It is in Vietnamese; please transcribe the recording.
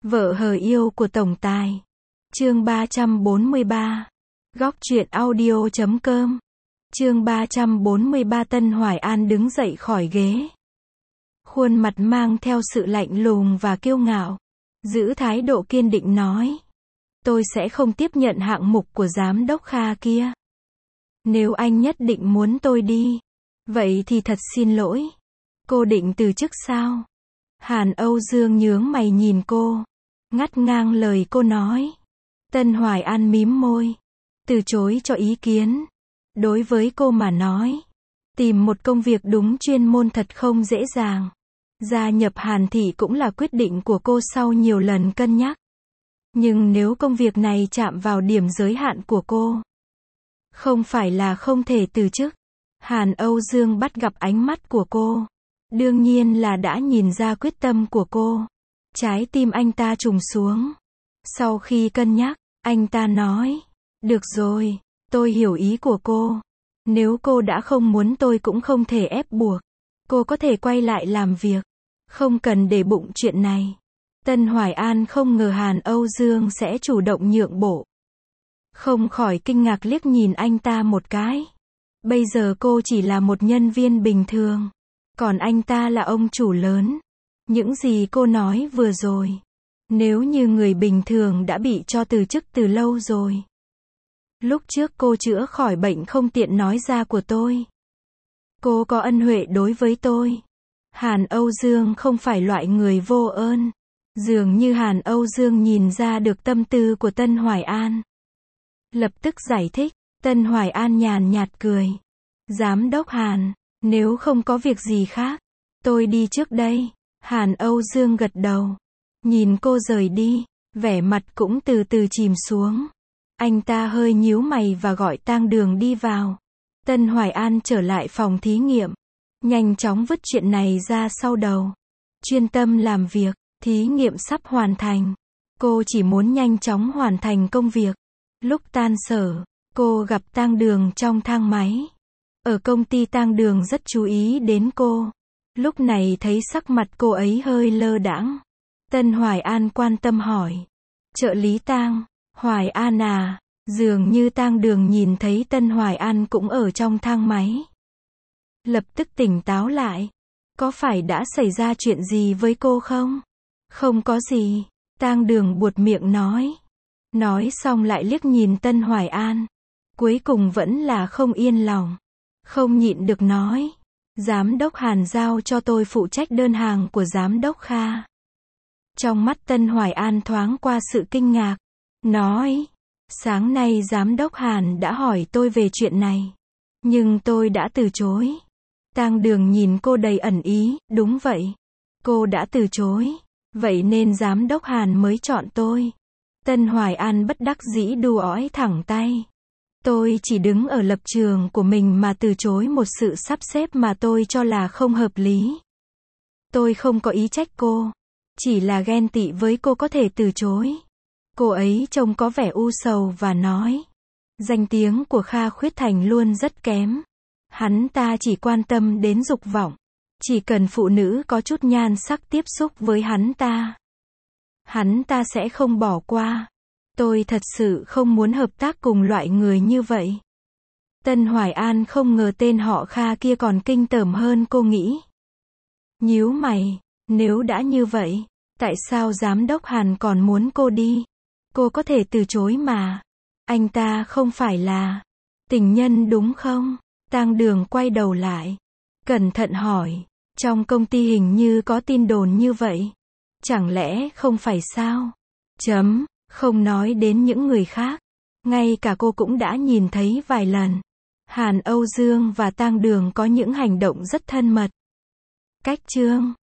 Vợ hờ yêu của tổng tài. Chương 343. Góc truyện audio.com. Chương 343. Tân Hoài An đứng dậy khỏi ghế. Khuôn mặt mang theo sự lạnh lùng và kiêu ngạo. Giữ thái độ kiên định nói. Tôi sẽ không tiếp nhận hạng mục của giám đốc Kha kia. Nếu anh nhất định muốn tôi đi, vậy thì thật xin lỗi. Cô định từ chức sao? Hàn Âu Dương nhướng mày nhìn cô, ngắt ngang lời cô nói. Tân Hoài An mím môi, từ chối cho ý kiến. Đối với cô mà nói, tìm một công việc đúng chuyên môn thật không dễ dàng. Gia nhập Hàn Thị cũng là quyết định của cô sau nhiều lần cân nhắc. Nhưng nếu công việc này chạm vào điểm giới hạn của cô, không phải là không thể từ chức. Hàn Âu Dương bắt gặp ánh mắt của cô. Đương nhiên là đã nhìn ra quyết tâm của cô. Trái tim anh ta trùng xuống. Sau khi cân nhắc, anh ta nói. Được rồi, tôi hiểu ý của cô. Nếu cô đã không muốn tôi cũng không thể ép buộc. Cô có thể quay lại làm việc. Không cần để bụng chuyện này. Tân Hoài An không ngờ Hàn Âu Dương sẽ chủ động nhượng bộ. Không khỏi kinh ngạc liếc nhìn anh ta một cái. Bây giờ cô chỉ là một nhân viên bình thường. Còn anh ta là ông chủ lớn. Những gì cô nói vừa rồi, nếu như người bình thường đã bị cho từ chức từ lâu rồi. Lúc trước cô chữa khỏi bệnh không tiện nói ra của tôi. Cô có ân huệ đối với tôi. Hàn Âu Dương không phải loại người vô ơn. Dường như Hàn Âu Dương nhìn ra được tâm tư của Tân Hoài An. Lập tức giải thích. Tân Hoài An nhàn nhạt cười. Giám đốc Hàn, nếu không có việc gì khác, tôi đi trước đây. Hàn Âu Dương gật đầu. Nhìn cô rời đi, vẻ mặt cũng từ từ chìm xuống. Anh ta hơi nhíu mày và gọi Tang Đường đi vào. Tân Hoài An trở lại phòng thí nghiệm. Nhanh chóng vứt chuyện này ra sau đầu. Chuyên tâm làm việc, thí nghiệm sắp hoàn thành. Cô chỉ muốn nhanh chóng hoàn thành công việc. Lúc tan sở, cô gặp Tang Đường trong thang máy. Ở công ty Tang Đường rất chú ý đến cô. Lúc này thấy sắc mặt cô ấy hơi lơ đãng. Tân Hoài An quan tâm hỏi. Trợ lý Tang, Hoài An à? Dường như Tang Đường nhìn thấy Tân Hoài An cũng ở trong thang máy. Lập tức tỉnh táo lại. Có phải đã xảy ra chuyện gì với cô không? Không có gì. Tang Đường buột miệng nói. Nói xong lại liếc nhìn Tân Hoài An. Cuối cùng vẫn là không yên lòng. Không nhịn được nói. Giám đốc Hàn giao cho tôi phụ trách đơn hàng của giám đốc Kha. Trong mắt Tân Hoài An thoáng qua sự kinh ngạc. Nói. Sáng nay giám đốc Hàn đã hỏi tôi về chuyện này. Nhưng tôi đã từ chối. Tang Đường nhìn cô đầy ẩn ý. Đúng vậy. Cô đã từ chối. Vậy nên giám đốc Hàn mới chọn tôi. Tân Hoài An bất đắc dĩ đu ói thẳng tay. Tôi chỉ đứng ở lập trường của mình mà từ chối một sự sắp xếp mà tôi cho là không hợp lý. Tôi không có ý trách cô. Chỉ là ghen tị với cô có thể từ chối. Cô ấy trông có vẻ u sầu và nói. Danh tiếng của Kha Khuyết Thành luôn rất kém. Hắn ta chỉ quan tâm đến dục vọng. Chỉ cần phụ nữ có chút nhan sắc tiếp xúc với hắn ta sẽ không bỏ qua. Tôi thật sự không muốn hợp tác cùng loại người như vậy. Tân Hoài An không ngờ tên họ Kha kia còn kinh tởm hơn cô nghĩ. Nhíu mày, nếu đã như vậy, tại sao giám đốc Hàn còn muốn cô đi? Cô có thể từ chối mà. Anh ta không phải là tình nhân đúng không? Tang Đường quay đầu lại, cẩn thận hỏi. Trong công ty hình như có tin đồn như vậy. Chẳng lẽ không phải sao? Không nói đến những người khác. Ngay cả cô cũng đã nhìn thấy vài lần. Hàn Âu Dương và Tang Đường có những hành động rất thân mật. Cách chương